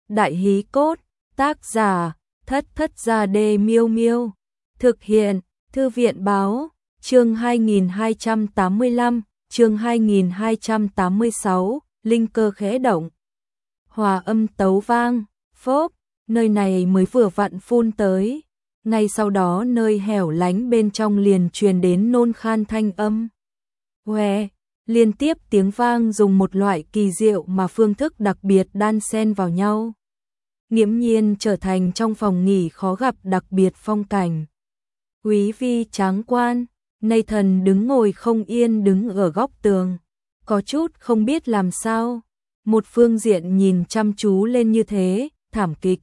Đại hí cốt, tác giả, Thất Thất Gia Đê Miêu Miêu. Thực hiện, Thư viện báo, chương 2285, chương 2286, linh cơ khẽ động. Hòa âm tấu vang, phốp, nơi này mới vừa vặn phun tới. Ngay sau đó nơi hẻo lánh bên trong liền truyền đến nôn khan thanh âm. Hoe, liên tiếp tiếng vang dùng một loại kỳ diệu mà phương thức đặc biệt đan xen vào nhau. Nghiễm nhiên trở thành trong phòng nghỉ khó gặp đặc biệt phong cảnh. Quý vi tráng quan, Nathan đứng ngồi không yên đứng ở góc tường. Có chút không biết làm sao. Một phương diện nhìn chăm chú lên như thế, thảm kịch.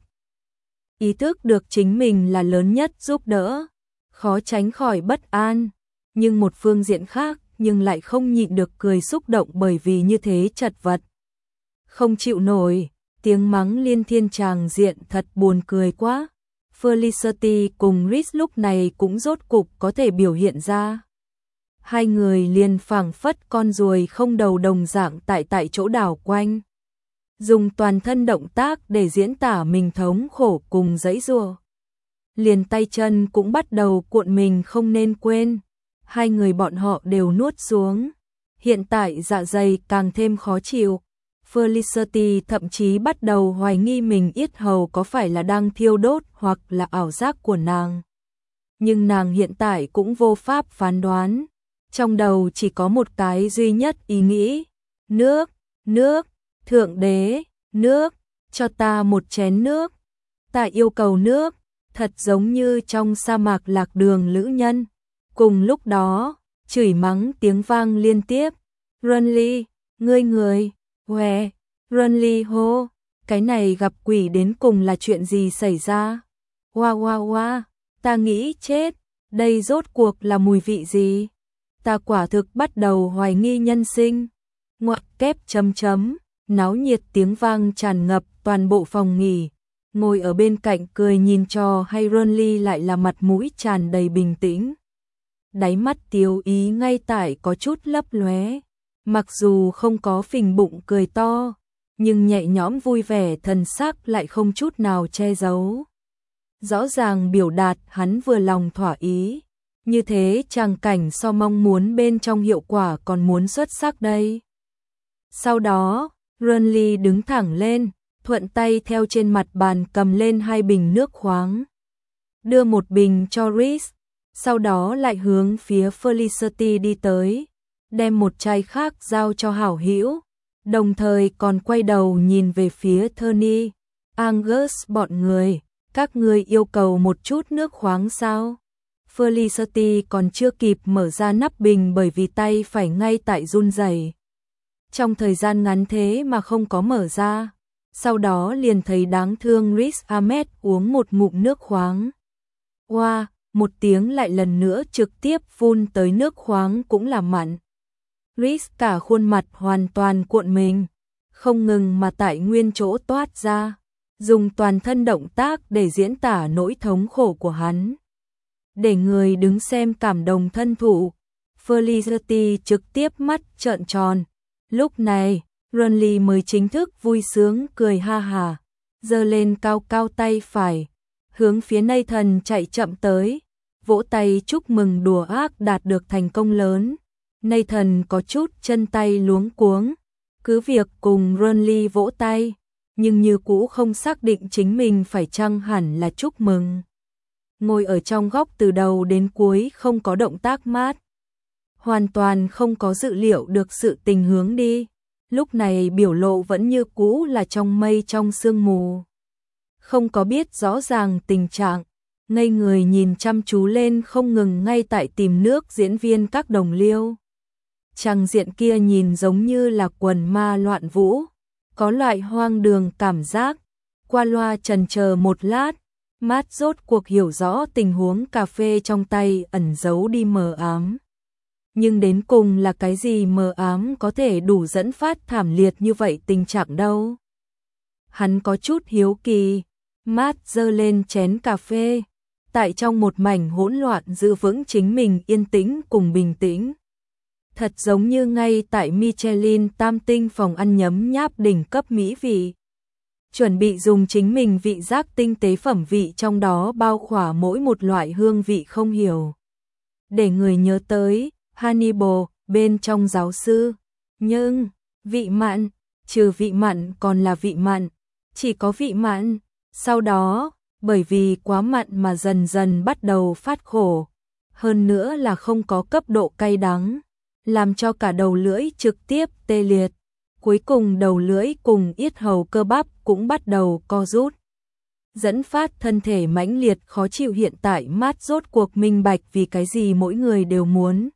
Ý thức được chính mình là lớn nhất giúp đỡ. Khó tránh khỏi bất an. Nhưng một phương diện khác nhưng lại không nhịn được cười xúc động bởi vì như thế chật vật. Không chịu nổi, tiếng mắng liên thiên tràng diện thật buồn cười quá. Felicity cùng Rhys lúc này cũng rốt cục có thể biểu hiện ra. Hai người liền phảng phất con ruồi không đầu đồng dạng tại chỗ đảo quanh. Dùng toàn thân động tác để diễn tả mình thống khổ cùng giãy giụa. Liền tay chân cũng bắt đầu cuộn mình không nên quên. Hai người bọn họ đều nuốt xuống. Hiện tại dạ dày càng thêm khó chịu. Felicity thậm chí bắt đầu hoài nghi mình yết hầu có phải là đang thiêu đốt hoặc là ảo giác của nàng. Nhưng nàng hiện tại cũng vô pháp phán đoán. Trong đầu chỉ có một cái duy nhất ý nghĩ. Nước, nước, thượng đế, nước, cho ta một chén nước. Ta yêu cầu nước, thật giống như trong sa mạc lạc đường lữ nhân. Cùng lúc đó, chửi mắng tiếng vang liên tiếp. Runly, người. Hoe, Runly hô, cái này gặp quỷ đến cùng là chuyện gì xảy ra? Wow, ta nghĩ chết, đây rốt cuộc là mùi vị gì? Ta quả thực bắt đầu hoài nghi nhân sinh. Ngoặc kép chấm, náo nhiệt tiếng vang tràn ngập toàn bộ phòng nghỉ. Ngồi ở bên cạnh cười nhìn cho hay Runly lại là mặt mũi tràn đầy bình tĩnh. Đáy mắt tiêu ý ngay tại có chút lấp lóe. Mặc dù không có phình bụng cười to, nhưng nhẹ nhõm vui vẻ thần sắc lại không chút nào che giấu. Rõ ràng biểu đạt hắn vừa lòng thỏa ý. Như thế tràng cảnh so mong muốn bên trong hiệu quả còn muốn xuất sắc đây. Sau đó, Runly đứng thẳng lên, thuận tay theo trên mặt bàn cầm lên hai bình nước khoáng. Đưa một bình cho Rhys, sau đó lại hướng phía Felicity đi tới. Đem một chai khác giao cho hảo hữu, đồng thời còn quay đầu nhìn về phía Tony, Angus bọn người, các người yêu cầu một chút nước khoáng sao? Felicity còn chưa kịp mở ra nắp bình bởi vì tay phải ngay tại run rẩy. Trong thời gian ngắn thế mà không có mở ra, sau đó liền thấy đáng thương Riz Ahmed uống một ngụm nước khoáng. Wow, một tiếng lại lần nữa trực tiếp phun tới nước khoáng cũng là mặn. Rhys cả khuôn mặt hoàn toàn cuộn mình, không ngừng mà tại nguyên chỗ toát ra, dùng toàn thân động tác để diễn tả nỗi thống khổ của hắn. Để người đứng xem cảm động thân thụ, Felicity trực tiếp mắt trợn tròn. Lúc này, Runly mới chính thức vui sướng cười ha hà, giơ lên cao cao tay phải, hướng phía Nathan chạy chậm tới, vỗ tay chúc mừng đùa ác đạt được thành công lớn. Nathan có chút chân tay luống cuống, cứ việc cùng Runly vỗ tay, nhưng như cũ không xác định chính mình phải chăng hẳn là chúc mừng. Ngồi ở trong góc từ đầu đến cuối không có động tác mát, hoàn toàn không có dự liệu được sự tình hướng đi. Lúc này biểu lộ vẫn như cũ là trong mây trong sương mù, không có biết rõ ràng tình trạng, ngây người nhìn chăm chú lên không ngừng ngay tại tìm nước diễn viên các đồng liêu. Trang diện kia nhìn giống như là quần ma loạn vũ, có loại hoang đường cảm giác. Qua loa chần chờ một lát, Matt rốt cuộc hiểu rõ tình huống cà phê trong tay ẩn giấu đi mờ ám. Nhưng đến cùng là cái gì mờ ám có thể đủ dẫn phát thảm liệt như vậy tình trạng đâu? Hắn có chút hiếu kỳ, Matt giơ lên chén cà phê, tại trong một mảnh hỗn loạn giữ vững chính mình yên tĩnh cùng bình tĩnh. Thật giống như ngay tại Michelin tam tinh phòng ăn nhấm nháp đỉnh cấp mỹ vị. chuẩn bị dùng chính mình vị giác tinh tế phẩm vị trong đó bao khỏa mỗi một loại hương vị không hiểu. Để người nhớ tới Hannibal bên trong giáo sư, nhưng vị mặn, trừ vị mặn còn là vị mặn, chỉ có vị mặn, sau đó bởi vì quá mặn mà dần dần bắt đầu phát khổ, hơn nữa là không có cấp độ cay đắng, làm cho cả đầu lưỡi trực tiếp tê liệt. Cuối cùng đầu lưỡi cùng yết hầu cơ bắp cũng bắt đầu co rút, dẫn phát thân thể mãnh liệt khó chịu. Hiện tại Matt rốt cuộc minh bạch vì cái gì mỗi người đều muốn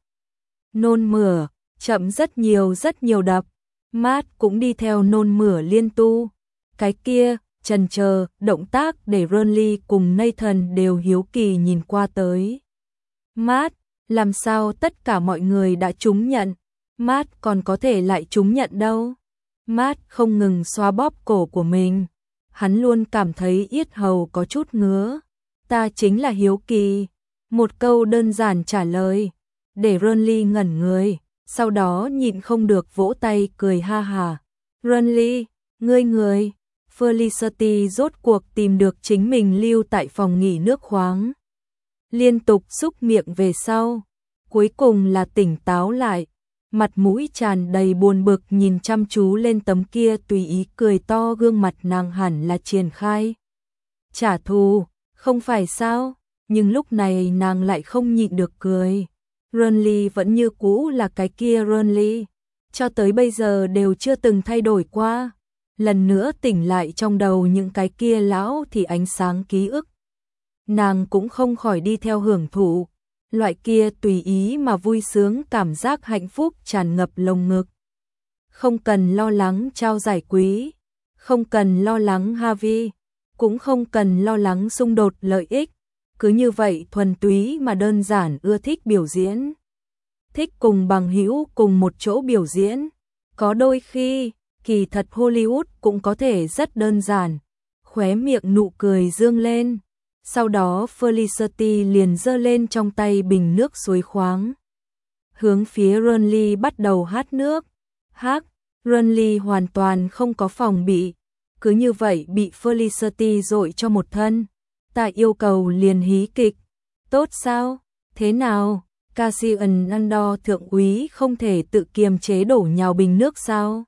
nôn mửa, chậm rất nhiều đập. Matt cũng đi theo nôn mửa liên tu. Cái kia, chần chờ, động tác để Ronly cùng Nathan đều hiếu kỳ nhìn qua tới. Matt, làm sao tất cả mọi người đã trúng nhận, Matt còn có thể lại trúng nhận đâu. Matt không ngừng xoa bóp cổ của mình. Hắn luôn cảm thấy yết hầu có chút ngứa. Ta chính là hiếu kỳ. Một câu đơn giản trả lời, để Ronly ngẩn người, sau đó nhịn không được vỗ tay cười ha hà. Ronly, người, Felicity rốt cuộc tìm được chính mình lưu tại phòng nghỉ nước khoáng. Liên tục xúc miệng về sau, cuối cùng là tỉnh táo lại. Mặt mũi tràn đầy buồn bực nhìn chăm chú lên tấm kia tùy ý cười to, gương mặt nàng hẳn là triển khai trả thù, không phải sao? Nhưng lúc này nàng lại không nhịn được cười. Ronly vẫn như cũ là cái kia Ronly, cho tới bây giờ đều chưa từng thay đổi qua. Lần nữa tỉnh lại trong đầu những cái kia lão thì ánh sáng ký ức, nàng cũng không khỏi đi theo hưởng thụ. Loại kia tùy ý mà vui sướng, cảm giác hạnh phúc tràn ngập lồng ngực. Không cần lo lắng trao giải quý, không cần lo lắng Harvey, cũng không cần lo lắng xung đột lợi ích. Cứ như vậy thuần túy mà đơn giản, ưa thích biểu diễn, thích cùng bằng hữu cùng một chỗ biểu diễn. Có đôi khi, kỳ thật Hollywood cũng có thể rất đơn giản. Khóe miệng nụ cười dương lên. Sau đó Felicity liền giơ lên trong tay bình nước suối khoáng, hướng phía Ronly bắt đầu hát nước. Ronly hoàn toàn không có phòng bị, cứ như vậy bị Felicity dội cho một thân. Ta yêu cầu liền hí kịch. Tốt sao? Thế nào? Cassian Andor thượng úy không thể tự kiềm chế đổ nhào bình nước sao?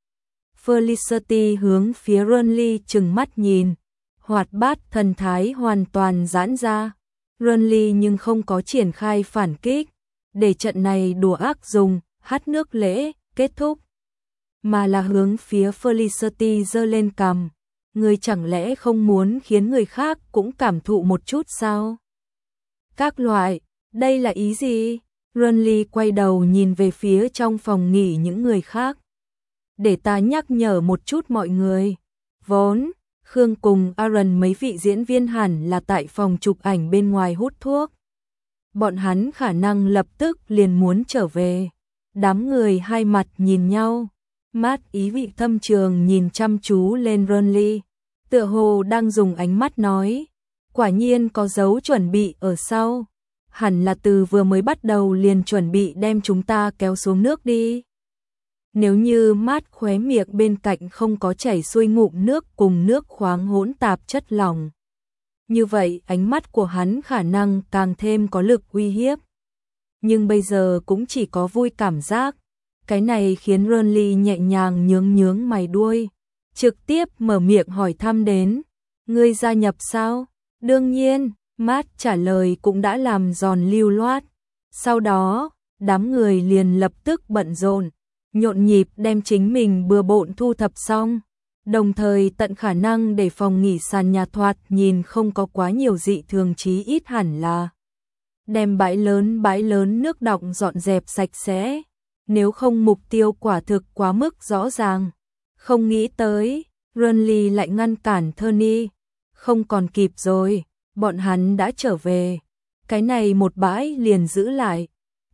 Felicity hướng phía Ronly trừng mắt nhìn, hoạt bát thần thái hoàn toàn giãn ra. Ronly nhưng không có triển khai phản kích, để trận này đùa ác dùng, hát nước lễ, kết thúc. Mà là hướng phía Felicity giơ lên cằm. Người chẳng lẽ không muốn khiến người khác cũng cảm thụ một chút sao? Các loại, đây là ý gì? Ronly quay đầu nhìn về phía trong phòng nghỉ những người khác. Để ta nhắc nhở một chút mọi người. Vốn Khương cùng Aaron mấy vị diễn viên hẳn là tại phòng chụp ảnh bên ngoài hút thuốc. Bọn hắn khả năng lập tức liền muốn trở về. Đám người hai mặt nhìn nhau. Matt ý vị thâm trường nhìn chăm chú lên Ronly, tựa hồ đang dùng ánh mắt nói, quả nhiên có dấu chuẩn bị ở sau. Hẳn là từ vừa mới bắt đầu liền chuẩn bị đem chúng ta kéo xuống nước đi. Nếu như Matt khóe miệng bên cạnh không có chảy xuôi ngụm nước cùng nước khoáng hỗn tạp chất lỏng, như vậy ánh mắt của hắn khả năng càng thêm có lực uy hiếp. Nhưng bây giờ cũng chỉ có vui cảm giác. Cái này khiến Ronly nhẹ nhàng nhướng mày đuôi, trực tiếp mở miệng hỏi thăm đến, ngươi gia nhập sao? Đương nhiên, Matt trả lời cũng đã làm giòn lưu loát. Sau đó, đám người liền lập tức bận rộn, nhộn nhịp đem chính mình bừa bộn thu thập xong, đồng thời tận khả năng để phòng nghỉ sàn nhà thoạt nhìn không có quá nhiều dị thường, chí ít hẳn là đem bãi lớn nước đọng dọn dẹp sạch sẽ. Nếu không mục tiêu quả thực quá mức rõ ràng. Không nghĩ tới, Ronly lại ngăn cản Tony. Không còn kịp rồi, bọn hắn đã trở về. Cái này một bãi liền giữ lại.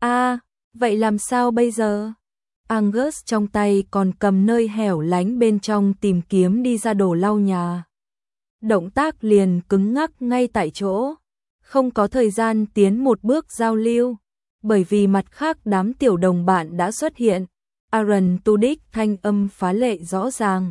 Vậy làm sao bây giờ? Angus trong tay còn cầm nơi hẻo lánh bên trong tìm kiếm đi ra đồ lau nhà. Động tác liền cứng ngắc ngay tại chỗ. Không có thời gian tiến một bước giao lưu. Bởi vì mặt khác đám tiểu đồng bạn đã xuất hiện. Aaron Tudyk thanh âm phá lệ rõ ràng.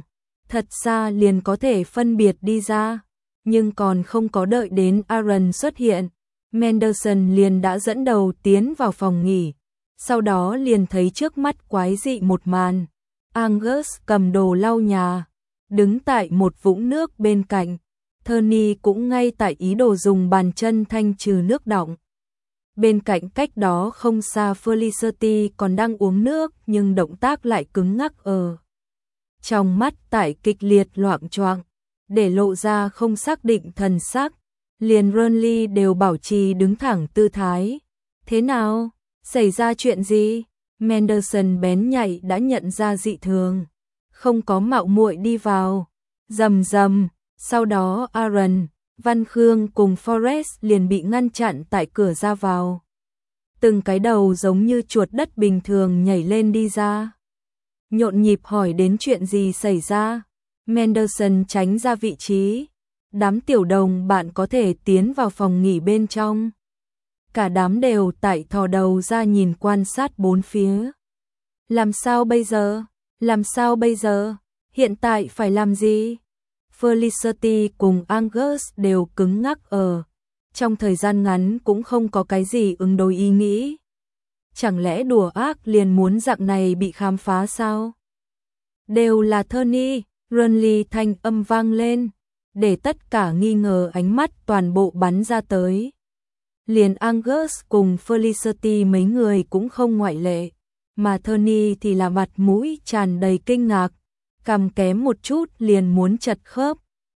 thật xa liền có thể phân biệt đi ra, nhưng còn không có đợi đến Aaron xuất hiện, Manderson liền đã dẫn đầu tiến vào phòng nghỉ, sau đó liền thấy trước mắt quái dị một màn. Angus cầm đồ lau nhà, đứng tại một vũng nước bên cạnh, Tony cũng ngay tại ý đồ dùng bàn chân thanh trừ nước đọng. Bên cạnh cách đó không xa Felicity còn đang uống nước nhưng động tác lại cứng ngắc trong mắt tại kịch liệt loạng choạng, để lộ ra không xác định thần sắc. Liền Ronly đều bảo trì đứng thẳng tư thái. Thế nào? Xảy ra chuyện gì? Manderson bén nhạy đã nhận ra dị thường, không có mạo muội đi vào. Rầm rầm, sau đó Aaron, Văn Khương cùng Forrest liền bị ngăn chặn tại cửa ra vào. Từng cái đầu giống như chuột đất bình thường nhảy lên đi ra, nhộn nhịp hỏi đến chuyện gì xảy ra. Manderson tránh ra vị trí. Đám tiểu đồng bạn có thể tiến vào phòng nghỉ bên trong. Cả đám đều tại thò đầu ra nhìn quan sát bốn phía. Làm sao bây giờ? Làm sao bây giờ? Hiện tại phải làm gì? Felicity cùng Angus đều cứng ngắc trong thời gian ngắn cũng không có cái gì ứng đối ý nghĩ. Chẳng lẽ đùa ác liền muốn dạng này bị khám phá sao? Đều là Tony, Ronly thanh âm vang lên, để tất cả nghi ngờ ánh mắt toàn bộ bắn ra tới. Liền Angus cùng Felicity mấy người cũng không ngoại lệ, mà Tony thì là mặt mũi tràn đầy kinh ngạc, cằm kém một chút liền muốn chật khớp.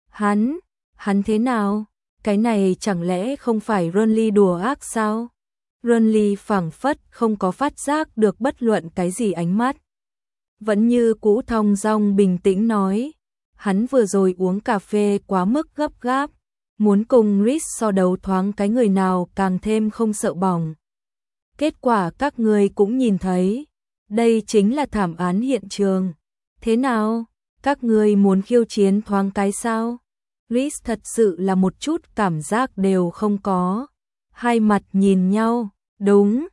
Hắn thế nào? Cái này chẳng lẽ không phải Ronly đùa ác sao? Ronly phảng phất không có phát giác được bất luận cái gì ánh mắt. Vẫn như cũ thong dong bình tĩnh nói. Hắn vừa rồi uống cà phê quá mức gấp gáp, muốn cùng Rhys so đấu thoáng cái người nào càng thêm không sợ bỏng. Kết quả các người cũng nhìn thấy, đây chính là thảm án hiện trường. Thế nào? Các người muốn khiêu chiến thoáng cái sao? Rhys thật sự là một chút cảm giác đều không có. Hai mặt nhìn nhau, đúng,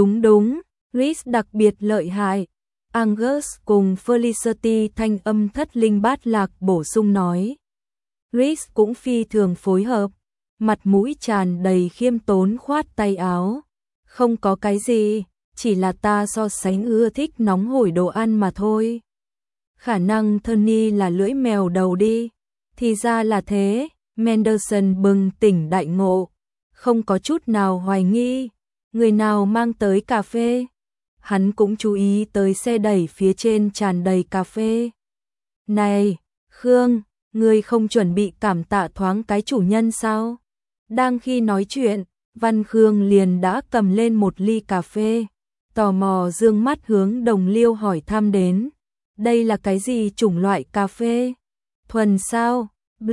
Rhys đặc biệt lợi hại. Angus cùng Felicity thanh âm thất linh bát lạc bổ sung nói. Rhys cũng phi thường phối hợp, mặt mũi tràn đầy khiêm tốn khoát tay áo. Không có cái gì, chỉ là ta so sánh ưa thích nóng hổi đồ ăn mà thôi. Khả năng Tony là lưỡi mèo đầu đi. Thì ra là thế, Manderson bừng tỉnh đại ngộ, không có chút nào hoài nghi. Người nào mang tới cà phê? Hắn cũng chú ý tới xe đẩy phía trên tràn đầy cà phê. Này, Khương, ngươi không chuẩn bị cảm tạ thoáng cái chủ nhân sao? Đang khi nói chuyện, Văn Khương liền đã cầm lên một ly cà phê, tò mò dương mắt hướng Đồng Liêu hỏi thăm đến. Đây là cái gì chủng loại cà phê? Thuần sao?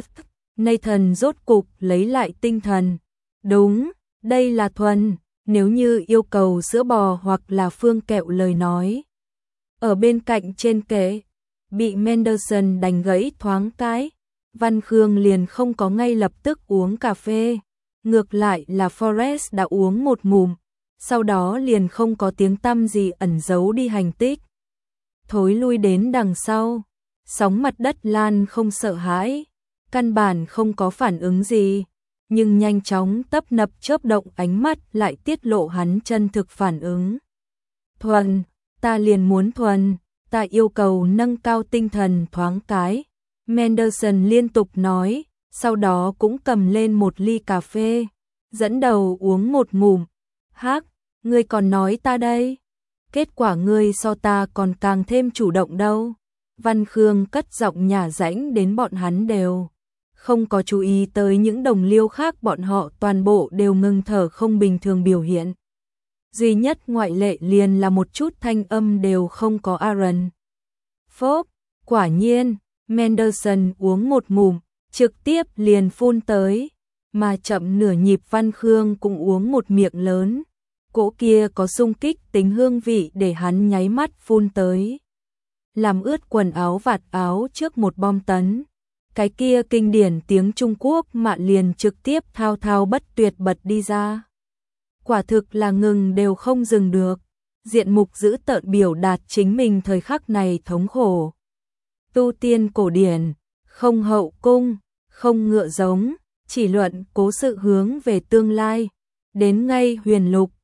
Nathan rốt cục lấy lại tinh thần. Đúng, đây là thuần. Nếu như yêu cầu sữa bò hoặc là phương kẹo lời nói. Ở bên cạnh trên kệ, bị Manderson đánh gãy thoáng cái, Văn Khương liền không có ngay lập tức uống cà phê. Ngược lại là Forrest đã uống một ngụm, sau đó liền không có tiếng tăm gì ẩn giấu đi hành tích. Thối lui đến đằng sau, sóng mặt đất lan không sợ hãi, căn bản không có phản ứng gì. Nhưng nhanh chóng tấp nập chớp động ánh mắt lại tiết lộ hắn chân thực phản ứng. Thuần, ta liền muốn thuần, ta yêu cầu nâng cao tinh thần thoáng cái. Manderson liên tục nói, sau đó cũng cầm lên một ly cà phê, dẫn đầu uống một ngụm. Hắc, ngươi còn nói ta đây? Kết quả ngươi so ta còn càng thêm chủ động đâu. Văn Khương cất giọng nhả rãnh đến bọn hắn đều. Không có chú ý tới những đồng liêu khác, bọn họ toàn bộ đều ngừng thở không bình thường biểu hiện. Duy nhất ngoại lệ liền là một chút thanh âm đều không có Aaron. Phốp, quả nhiên, Manderson uống một ngụm, trực tiếp liền phun tới, mà chậm nửa nhịp Văn Khương cũng uống một miệng lớn. Cỗ kia có xung kích tính hương vị để hắn nháy mắt phun tới. Làm ướt quần áo vạt áo trước một bom tấn. Cái kia kinh điển tiếng Trung Quốc mạn liền trực tiếp thao thao bất tuyệt bật đi ra. Quả thực là ngừng đều không dừng được. Diện mục giữ tợn biểu đạt chính mình thời khắc này thống khổ. Tu tiên cổ điển, không hậu cung, không ngựa giống, chỉ luận cố sự hướng về tương lai. Đến ngay huyền lục,